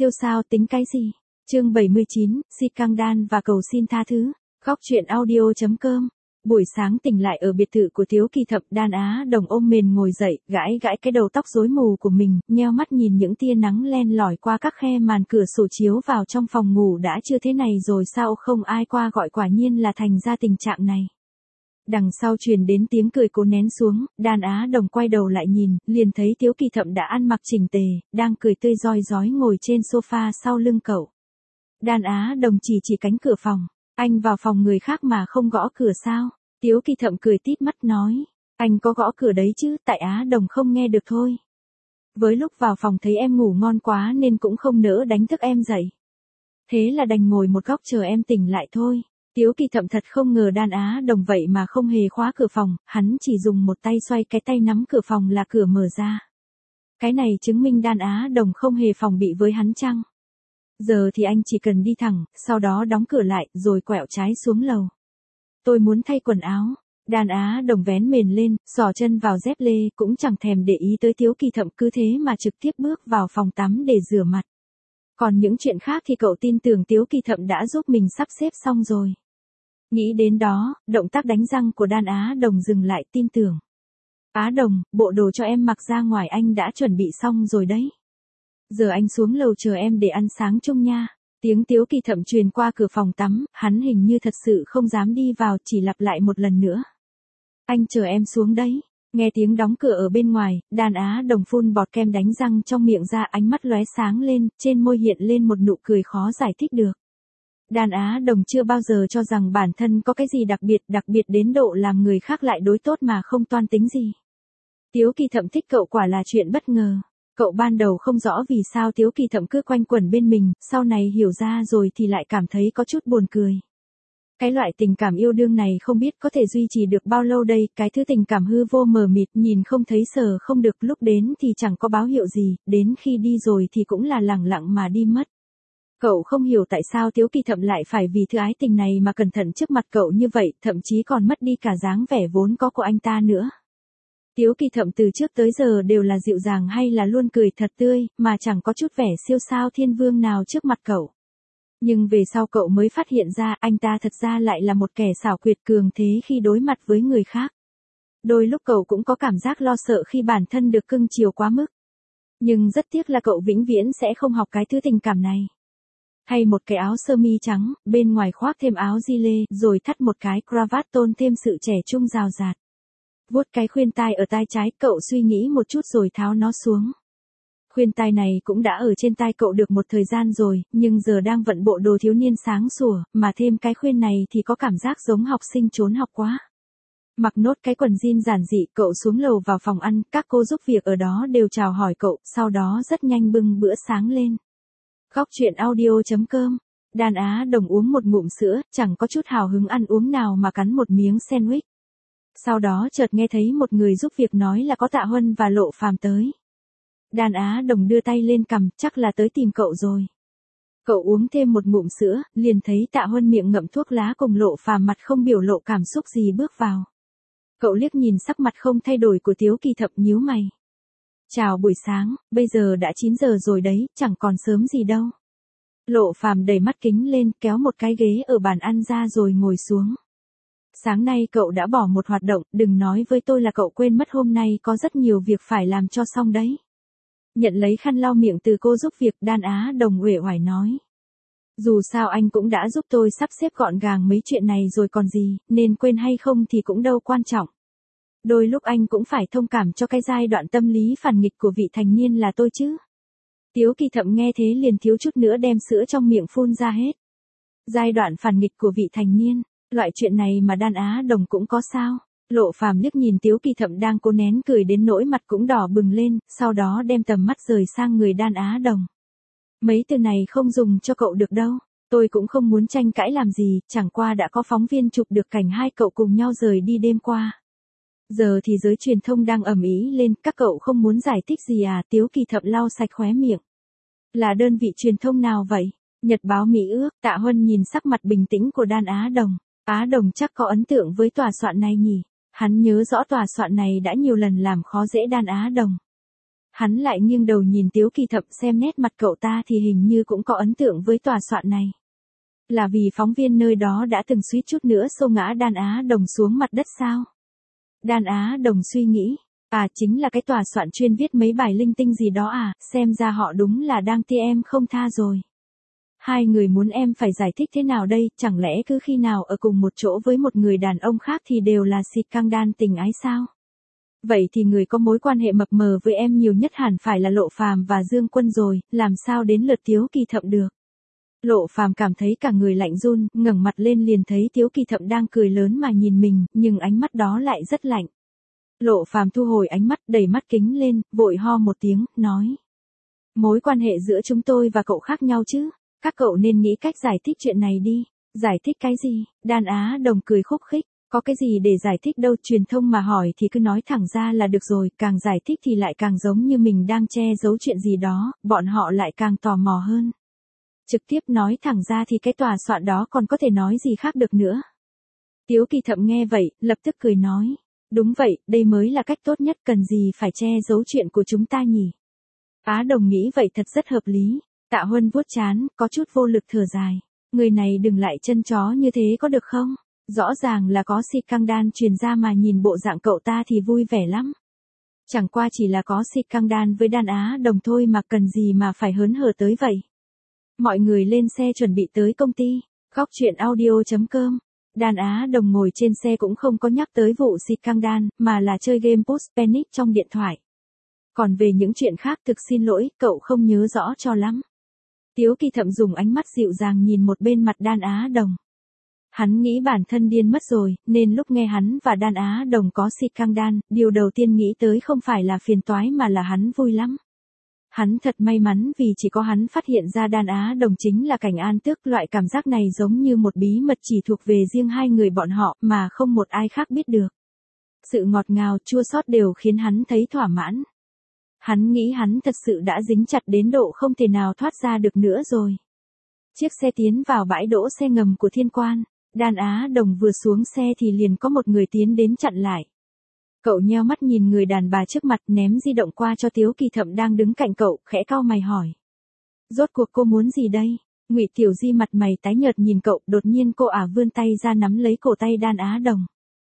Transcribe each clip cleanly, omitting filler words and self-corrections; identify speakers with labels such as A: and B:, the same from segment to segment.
A: siêu sao tính cái gì? Chương 79, Si Căng Đan và cầu xin tha thứ. Góc truyện audio.com. Buổi sáng tỉnh lại ở biệt thự của Tiếu Kỳ Thậm, Đan Á Đồng ôm mền ngồi dậy, gãi gãi cái đầu tóc rối mù của mình, nheo mắt nhìn những tia nắng len lỏi qua các khe màn cửa sổ chiếu vào trong phòng ngủ. Đã chưa thế này rồi sao không ai qua gọi, quả nhiên là thành ra tình trạng này. Đằng sau truyền đến tiếng cười cố nén xuống, Đan Á Đồng quay đầu lại nhìn, liền thấy Tiếu Kỳ Thậm đã ăn mặc chỉnh tề, đang cười tươi rói rói ngồi trên sofa sau lưng cậu. Đan Á Đồng chỉ cánh cửa phòng. Anh vào phòng người khác mà không gõ cửa sao? Tiếu Kỳ Thậm cười tít mắt nói. Anh có gõ cửa đấy chứ, tại Á Đồng không nghe được thôi. Với lúc vào phòng thấy em ngủ ngon quá nên cũng không nỡ đánh thức em dậy. Thế là đành ngồi một góc chờ em tỉnh lại thôi. Tiếu Kỳ Thậm thật không ngờ Đan Á Đồng vậy mà không hề khóa cửa phòng, hắn chỉ dùng một tay xoay cái tay nắm cửa phòng là cửa mở ra. Cái này chứng minh Đan Á Đồng không hề phòng bị với hắn chăng? Giờ thì anh chỉ cần đi thẳng, sau đó đóng cửa lại, rồi quẹo trái xuống lầu. Tôi muốn thay quần áo. Đan Á Đồng vén mền lên, xỏ chân vào dép lê, cũng chẳng thèm để ý tới Tiếu Kỳ Thậm, cứ thế mà trực tiếp bước vào phòng tắm để rửa mặt. Còn những chuyện khác thì cậu tin tưởng Tiếu Kỳ Thậm đã giúp mình sắp xếp xong rồi. Nghĩ đến đó, động tác đánh răng của Đan Á Đồng dừng lại, tin tưởng. Á Đồng, bộ đồ cho em mặc ra ngoài anh đã chuẩn bị xong rồi đấy. Giờ anh xuống lầu chờ em để ăn sáng chung nha. Tiếng Tiếu Kỳ Thậm truyền qua cửa phòng tắm, hắn hình như thật sự không dám đi vào, chỉ lặp lại một lần nữa. Anh chờ em xuống đấy. Nghe tiếng đóng cửa ở bên ngoài, Đan Á Đồng phun bọt kem đánh răng trong miệng ra, ánh mắt lóe sáng lên, trên môi hiện lên một nụ cười khó giải thích được. Đan Á Đồng chưa bao giờ cho rằng bản thân có cái gì đặc biệt đến độ làm người khác lại đối tốt mà không toan tính gì. Tiếu Kỳ Thậm thích cậu quả là chuyện bất ngờ. Cậu ban đầu không rõ vì sao Tiếu Kỳ Thậm cứ quanh quẩn bên mình, sau này hiểu ra rồi thì lại cảm thấy có chút buồn cười. Cái loại tình cảm yêu đương này không biết có thể duy trì được bao lâu đây, cái thứ tình cảm hư vô mờ mịt, nhìn không thấy sờ không được, lúc đến thì chẳng có báo hiệu gì, đến khi đi rồi thì cũng là lẳng lặng mà đi mất. Cậu không hiểu tại sao Tiếu Kỳ Thậm lại phải vì thứ ái tình này mà cẩn thận trước mặt cậu như vậy, thậm chí còn mất đi cả dáng vẻ vốn có của anh ta nữa. Tiếu Kỳ Thậm từ trước tới giờ đều là dịu dàng hay là luôn cười thật tươi, mà chẳng có chút vẻ siêu sao thiên vương nào trước mặt cậu. Nhưng về sau cậu mới phát hiện ra anh ta thật ra lại là một kẻ xảo quyệt cường thế khi đối mặt với người khác. Đôi lúc cậu cũng có cảm giác lo sợ khi bản thân được cưng chiều quá mức. Nhưng rất tiếc là cậu vĩnh viễn sẽ không học cái thứ tình cảm này. Hay một cái áo sơ mi trắng, bên ngoài khoác thêm áo gi lê, rồi thắt một cái cravat tôn thêm sự trẻ trung rào rạt. Vuốt cái khuyên tai ở tai trái, cậu suy nghĩ một chút rồi tháo nó xuống. Khuyên tai này cũng đã ở trên tai cậu được một thời gian rồi, nhưng giờ đang vận bộ đồ thiếu niên sáng sủa, mà thêm cái khuyên này thì có cảm giác giống học sinh trốn học quá. Mặc nốt cái quần jean giản dị, cậu xuống lầu vào phòng ăn, các cô giúp việc ở đó đều chào hỏi cậu, sau đó rất nhanh bưng bữa sáng lên. Góc truyện audio.com. Đan Á Đồng uống một ngụm sữa, chẳng có chút hào hứng ăn uống nào mà cắn một miếng sandwich. Sau đó chợt nghe thấy một người giúp việc nói là có Tạ Huân và Lộ Phàm tới. Đan Á Đồng đưa tay lên cằm, chắc là tới tìm cậu rồi. Cậu uống thêm một ngụm sữa, liền thấy Tạ Huân miệng ngậm thuốc lá cùng Lộ Phàm mặt không biểu lộ cảm xúc gì bước vào. Cậu liếc nhìn sắc mặt không thay đổi của Tiếu Kỳ Thậm, nhíu mày. Chào buổi sáng, bây giờ đã 9 giờ rồi đấy, chẳng còn sớm gì đâu. Lộ Phàm đẩy mắt kính lên, kéo một cái ghế ở bàn ăn ra rồi ngồi xuống. Sáng nay cậu đã bỏ một hoạt động, đừng nói với tôi là cậu quên mất hôm nay có rất nhiều việc phải làm cho xong đấy. Nhận lấy khăn lau miệng từ cô giúp việc, Đan Á Đồng uể oải nói. Dù sao anh cũng đã giúp tôi sắp xếp gọn gàng mấy chuyện này rồi còn gì, nên quên hay không thì cũng đâu quan trọng. Đôi lúc anh cũng phải thông cảm cho cái giai đoạn tâm lý phản nghịch của vị thành niên là tôi chứ. Tiếu Kỳ Thậm nghe thế liền thiếu chút nữa đem sữa trong miệng phun ra hết. Giai đoạn phản nghịch của vị thành niên, loại chuyện này mà Đan Á Đồng cũng có sao? Lộ Phàm liếc nhìn Tiếu Kỳ Thậm đang cố nén cười đến nỗi mặt cũng đỏ bừng lên, sau đó đem tầm mắt rời sang người Đan Á Đồng. Mấy từ này không dùng cho cậu được đâu, tôi cũng không muốn tranh cãi làm gì, chẳng qua đã có phóng viên chụp được cảnh hai cậu cùng nhau rời đi đêm qua. Giờ thì giới truyền thông đang ầm ĩ lên, các cậu không muốn giải thích gì à? Tiếu Kỳ Thậm lau sạch khóe miệng. Là đơn vị truyền thông nào vậy? Nhật báo Mỹ ước. Tạ Huân nhìn sắc mặt bình tĩnh của Đan Á Đồng. Á Đồng chắc có ấn tượng với tòa soạn này nhỉ? Hắn nhớ rõ tòa soạn này đã nhiều lần làm khó dễ Đan Á Đồng. Hắn lại nghiêng đầu nhìn Tiếu Kỳ Thậm xem nét mặt cậu ta thì hình như cũng có ấn tượng với tòa soạn này. Là vì phóng viên nơi đó đã từng suýt chút nữa xô ngã Đan Á Đồng xuống mặt đất sao? Đan Á Đồng suy nghĩ, chính là cái tòa soạn chuyên viết mấy bài linh tinh gì đó à, xem ra họ đúng là đang tia em không tha rồi. Hai người muốn em phải giải thích thế nào đây, chẳng lẽ cứ khi nào ở cùng một chỗ với một người đàn ông khác thì đều là xịt căng đan tình ái sao? Vậy thì người có mối quan hệ mập mờ với em nhiều nhất hẳn phải là Lộ Phàm và Dương Quân rồi, làm sao đến lượt Tiếu Kỳ Thậm được? Lộ Phàm cảm thấy cả người lạnh run, ngẩng mặt lên liền thấy Tiếu Kỳ Thậm đang cười lớn mà nhìn mình, nhưng ánh mắt đó lại rất lạnh. Lộ Phàm thu hồi ánh mắt, đẩy mắt kính lên, vội ho một tiếng, nói: mối quan hệ giữa chúng tôi và cậu khác nhau chứ, các cậu nên nghĩ cách giải thích chuyện này đi. Giải thích cái gì? Đan Á Đồng cười khúc khích, có cái gì để giải thích đâu, truyền thông mà hỏi thì cứ nói thẳng ra là được rồi, càng giải thích thì lại càng giống như mình đang che giấu chuyện gì đó, bọn họ lại càng tò mò hơn. Trực tiếp nói thẳng ra thì cái tòa soạn đó còn có thể nói gì khác được nữa. Tiếu Kỳ Thậm nghe vậy, lập tức cười nói: đúng vậy, đây mới là cách tốt nhất, cần gì phải che giấu chuyện của chúng ta nhỉ? Á Đồng nghĩ vậy thật rất hợp lý. Tạ Huân vuốt trán, có chút vô lực thở dài. Người này đừng lại chân chó như thế có được không? Rõ ràng là có xịt căng đan truyền ra mà nhìn bộ dạng cậu ta thì vui vẻ lắm. Chẳng qua chỉ là có xịt căng đan với Đan Á Đồng thôi mà cần gì mà phải hớn hở tới vậy. Mọi người lên xe chuẩn bị tới công ty. Góc truyện audio.com. Đan Á Đồng ngồi trên xe cũng không có nhắc tới vụ xịt căng đan, mà là chơi game Post Panic trong điện thoại. Còn về những chuyện khác thực xin lỗi, cậu không nhớ rõ cho lắm. Tiếu Kỳ Thậm dùng ánh mắt dịu dàng nhìn một bên mặt Đan Á Đồng. Hắn nghĩ bản thân điên mất rồi, nên lúc nghe hắn và Đan Á Đồng có xịt căng đan, điều đầu tiên nghĩ tới không phải là phiền toái mà là hắn vui lắm. Hắn thật may mắn vì chỉ có hắn phát hiện ra Đan Á Đồng chính là Cảnh An Tước, loại cảm giác này giống như một bí mật chỉ thuộc về riêng hai người bọn họ mà không một ai khác biết được. Sự ngọt ngào, chua xót đều khiến hắn thấy thỏa mãn. Hắn nghĩ hắn thật sự đã dính chặt đến độ không thể nào thoát ra được nữa rồi. Chiếc xe tiến vào bãi đỗ xe ngầm của Thiên Quan. Đan Á Đồng vừa xuống xe thì liền có một người tiến đến chặn lại. Cậu nheo mắt nhìn người đàn bà trước mặt, ném di động qua cho Tiếu Kỳ Thậm đang đứng cạnh cậu, khẽ cau mày hỏi: rốt cuộc cô muốn gì đây? Ngụy Tiểu Di mặt mày tái nhợt nhìn cậu, đột nhiên cô vươn tay ra nắm lấy cổ tay Đan Á Đồng.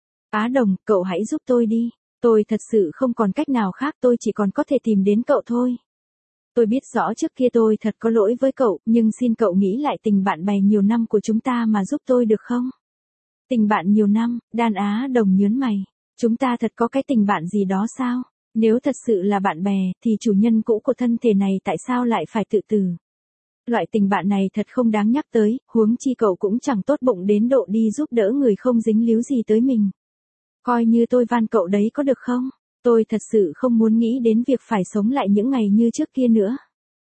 A: Á Đồng, cậu hãy giúp tôi đi. Tôi thật sự không còn cách nào khác, tôi chỉ còn có thể tìm đến cậu thôi. Tôi biết rõ trước kia tôi thật có lỗi với cậu, nhưng xin cậu nghĩ lại tình bạn bè nhiều năm của chúng ta mà giúp tôi được không? Tình bạn nhiều năm? Đan Á Đồng nhớn mày. Chúng ta thật có cái tình bạn gì đó sao? Nếu thật sự là bạn bè, thì chủ nhân cũ của thân thể này tại sao lại phải tự tử? Loại tình bạn này thật không đáng nhắc tới, huống chi cậu cũng chẳng tốt bụng đến độ đi giúp đỡ người không dính líu gì tới mình. Coi như tôi van cậu đấy có được không? Tôi thật sự không muốn nghĩ đến việc phải sống lại những ngày như trước kia nữa.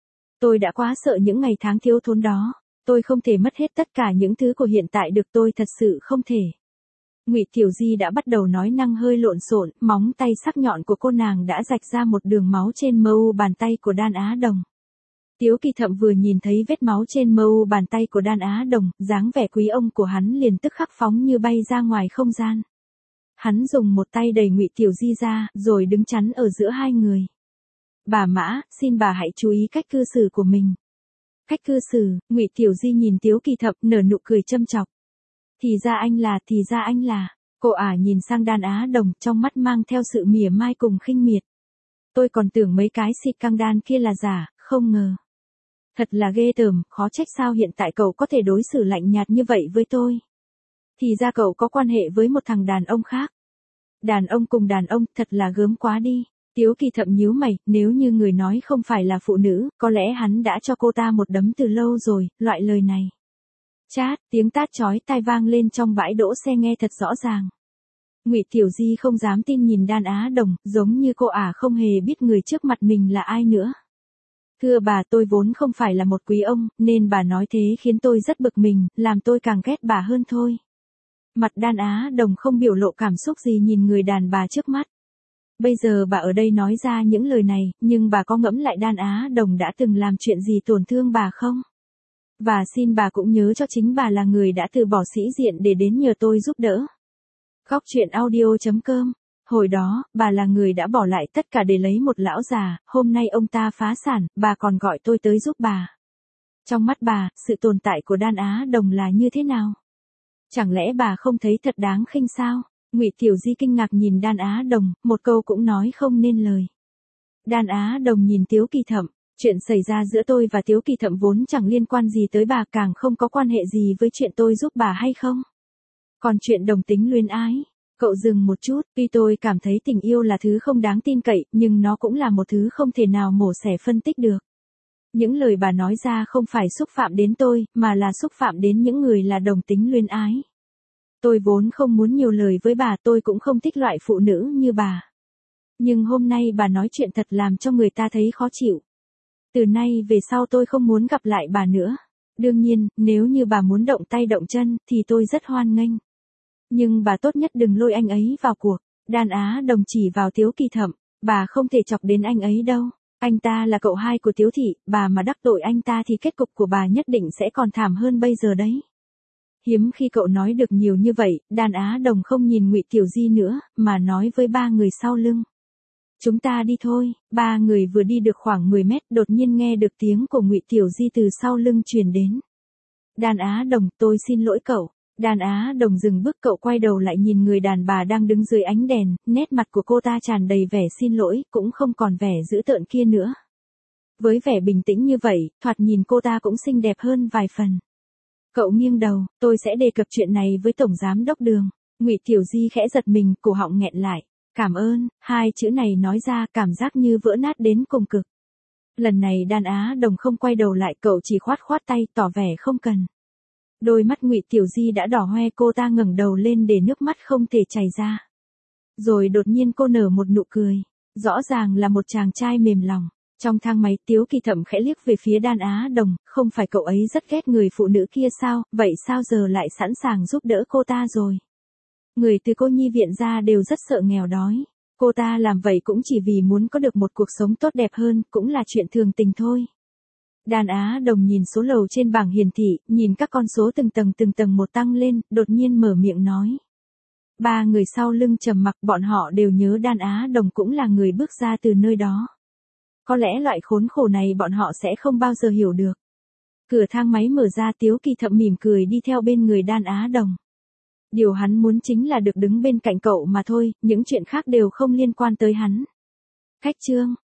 A: Tôi đã quá sợ những ngày tháng thiếu thốn đó. Tôi không thể mất hết tất cả những thứ của hiện tại được, tôi thật sự không thể. Ngụy Tiểu Di đã bắt đầu nói năng hơi lộn xộn, móng tay sắc nhọn của cô nàng đã rạch ra một đường máu trên mu bàn tay của Đan Á Đồng. Tiếu Kỳ Thậm vừa nhìn thấy vết máu trên mu bàn tay của Đan Á Đồng, dáng vẻ quý ông của hắn liền tức khắc phóng như bay ra ngoài không gian. Hắn dùng một tay đẩy Ngụy Tiểu Di ra, rồi đứng chắn ở giữa hai người. Bà Mã, xin bà hãy chú ý cách cư xử của mình. Cách cư xử? Ngụy Tiểu Di nhìn Tiếu Kỳ Thậm nở nụ cười châm chọc. Thì ra anh là. Cô nhìn sang Đan Á Đồng, trong mắt mang theo sự mỉa mai cùng khinh miệt. Tôi còn tưởng mấy cái xịt căng đan kia là giả, không ngờ. Thật là ghê tởm, khó trách sao hiện tại cậu có thể đối xử lạnh nhạt như vậy với tôi. Thì ra cậu có quan hệ với một thằng đàn ông khác. Đàn ông cùng đàn ông, thật là gớm quá đi. Tiếu Kỳ Thậm nhíu mày, nếu như người nói không phải là phụ nữ, có lẽ hắn đã cho cô ta một đấm từ lâu rồi, loại lời này. Chát, tiếng tát chói tai vang lên trong bãi đỗ xe nghe thật rõ ràng. Ngụy Tiểu Di không dám tin nhìn Đan Á Đồng, giống như cô không hề biết người trước mặt mình là ai nữa. Thưa bà, tôi vốn không phải là một quý ông, nên bà nói thế khiến tôi rất bực mình, làm tôi càng ghét bà hơn thôi. Mặt Đan Á Đồng không biểu lộ cảm xúc gì nhìn người đàn bà trước mắt. Bây giờ bà ở đây nói ra những lời này, nhưng bà có ngẫm lại Đan Á Đồng đã từng làm chuyện gì tổn thương bà không? Và xin bà cũng nhớ cho chính bà là người đã từ bỏ sĩ diện để đến nhờ tôi giúp đỡ. Góc truyện audio.com Hồi đó, bà là người đã bỏ lại tất cả để lấy một lão già, hôm nay ông ta phá sản, bà còn gọi tôi tới giúp bà. Trong mắt bà, sự tồn tại của Đan Á Đồng là như thế nào? Chẳng lẽ bà không thấy thật đáng khinh sao? Ngụy Tiểu Di kinh ngạc nhìn Đan Á Đồng, một câu cũng nói không nên lời. Đan Á Đồng nhìn Tiếu Kỳ Thậm, chuyện xảy ra giữa tôi và Tiếu Kỳ Thậm vốn chẳng liên quan gì tới bà, càng không có quan hệ gì với chuyện tôi giúp bà hay không. Còn chuyện đồng tính luyến ái, cậu dừng một chút, tuy tôi cảm thấy tình yêu là thứ không đáng tin cậy, nhưng nó cũng là một thứ không thể nào mổ xẻ phân tích được. Những lời bà nói ra không phải xúc phạm đến tôi, mà là xúc phạm đến những người là đồng tính luyến ái. Tôi vốn không muốn nhiều lời với bà, tôi cũng không thích loại phụ nữ như bà. Nhưng hôm nay bà nói chuyện thật làm cho người ta thấy khó chịu. Từ nay về sau tôi không muốn gặp lại bà nữa. Đương nhiên, nếu như bà muốn động tay động chân, thì tôi rất hoan nghênh. Nhưng bà tốt nhất đừng lôi anh ấy vào cuộc. Đan Á Đồng chỉ vào Tiếu Kỳ Thậm, bà không thể chọc đến anh ấy đâu. Anh ta là cậu hai của Tiếu Thị, bà mà đắc tội anh ta thì kết cục của bà nhất định sẽ còn thảm hơn bây giờ đấy. Hiếm khi cậu nói được nhiều như vậy, Đan Á Đồng không nhìn Ngụy Tiểu Di nữa, mà nói với ba người sau lưng. Chúng ta đi thôi. Ba người vừa đi được khoảng 10 mét, đột nhiên nghe được tiếng của Ngụy Tiểu Di từ sau lưng truyền đến. Đan Á Đồng, tôi xin lỗi cậu. Đan Á Đồng dừng bước, cậu quay đầu lại nhìn người đàn bà đang đứng dưới ánh đèn, nét mặt của cô ta tràn đầy vẻ xin lỗi, cũng không còn vẻ dữ tợn kia nữa. Với vẻ bình tĩnh như vậy, thoạt nhìn cô ta cũng xinh đẹp hơn vài phần. Cậu nghiêng đầu, tôi sẽ đề cập chuyện này với Tổng Giám Đốc Đường. Ngụy Tiểu Di khẽ giật mình, cổ họng nghẹn lại. Cảm ơn, hai chữ này nói ra cảm giác như vỡ nát đến cùng cực. Lần này Đan Á Đồng không quay đầu lại, cậu chỉ khoát khoát tay tỏ vẻ không cần. Đôi mắt Ngụy Tiểu Di đã đỏ hoe, cô ta ngẩng đầu lên để nước mắt không thể chảy ra. Rồi đột nhiên cô nở một nụ cười. Rõ ràng là một chàng trai mềm lòng. Trong thang máy, Tiếu Kỳ Thậm khẽ liếc về phía Đan Á Đồng, không phải cậu ấy rất ghét người phụ nữ kia sao, vậy sao giờ lại sẵn sàng giúp đỡ cô ta rồi? Người từ cô nhi viện ra đều rất sợ nghèo đói. Cô ta làm vậy cũng chỉ vì muốn có được một cuộc sống tốt đẹp hơn, cũng là chuyện thường tình thôi. Đan Á Đồng nhìn số lầu trên bảng hiển thị, nhìn các con số từng tầng một tăng lên, đột nhiên mở miệng nói. Ba người sau lưng trầm mặc, bọn họ đều nhớ Đan Á Đồng cũng là người bước ra từ nơi đó. Có lẽ loại khốn khổ này bọn họ sẽ không bao giờ hiểu được. Cửa thang máy mở ra, Tiếu Kỳ Thậm mỉm cười đi theo bên người Đan Á Đồng. Điều hắn muốn chính là được đứng bên cạnh cậu mà thôi, những chuyện khác đều không liên quan tới hắn. Khách trương,